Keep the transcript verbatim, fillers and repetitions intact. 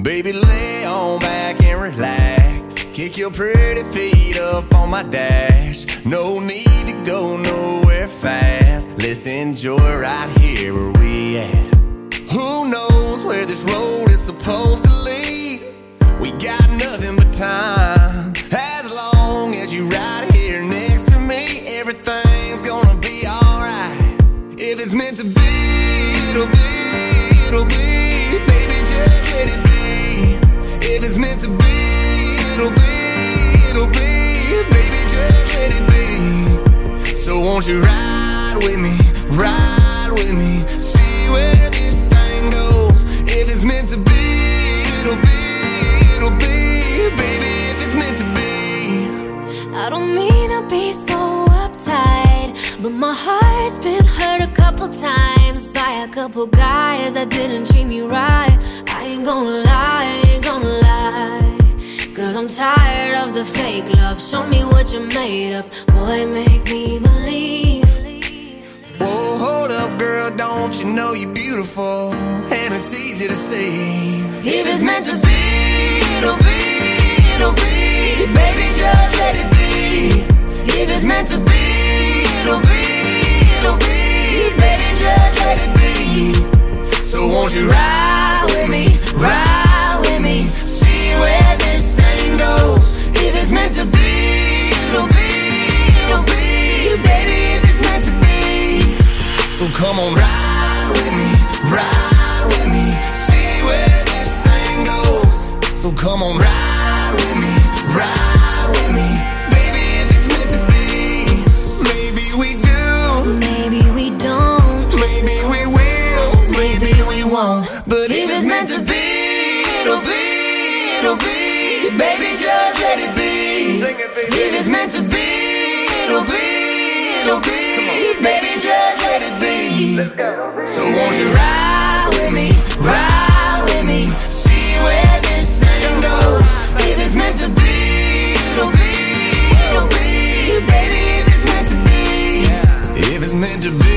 Baby, lay on back and relax. Kick your pretty feet up on my dash. No need to go nowhere fast. Let's enjoy right here where we at. Who knows where this road is supposed to lead? We got nothing but time. As long as you right here next to me, everything's gonna be alright. If it's meant to be, it'll be, it'll be. Baby, just let it be. If it's meant to be, it'll be, it'll be. Baby, just let it be. So won't you ride with me, ride with me, see where this thing goes. If it's meant to be, it'll be, it'll be. Baby, if it's meant to be. I don't mean to be so uptight, but my heart's been hurt a couple times by a couple guys that didn't treat me right. I ain't gonna lie, I ain't gonna lie, cause I'm tired of the fake love. Show me what you're made of, boy, make me believe. Whoa, hold up, girl, don't you know you're beautiful? And it's easy to see. If it's meant to be, it'll be, it'll be. Baby, just let it be. If it's meant to be, it'll be, it'll be. Baby, just let it be. So won't you ride with me, ride with me, see where this thing goes. If it's meant to be, it'll be, it'll be. Baby, if it's meant to be. So come on, ride with me, ride with me, see where this thing goes. So come on, ride with me, ride with me. Baby, if it's meant to be, maybe we do, Maybe we don't, maybe we will, maybe we won't. But if it's meant to be, it'll be, it'll be. Baby, just let it be. Sing it, baby. If it's meant to be, it'll be, it'll be. Baby, just let it be. Let's go. So won't you ride with me, ride with me, see where this thing goes. If it's meant to be, it'll be, it'll be. Baby, if it's meant to be, if it's meant to be.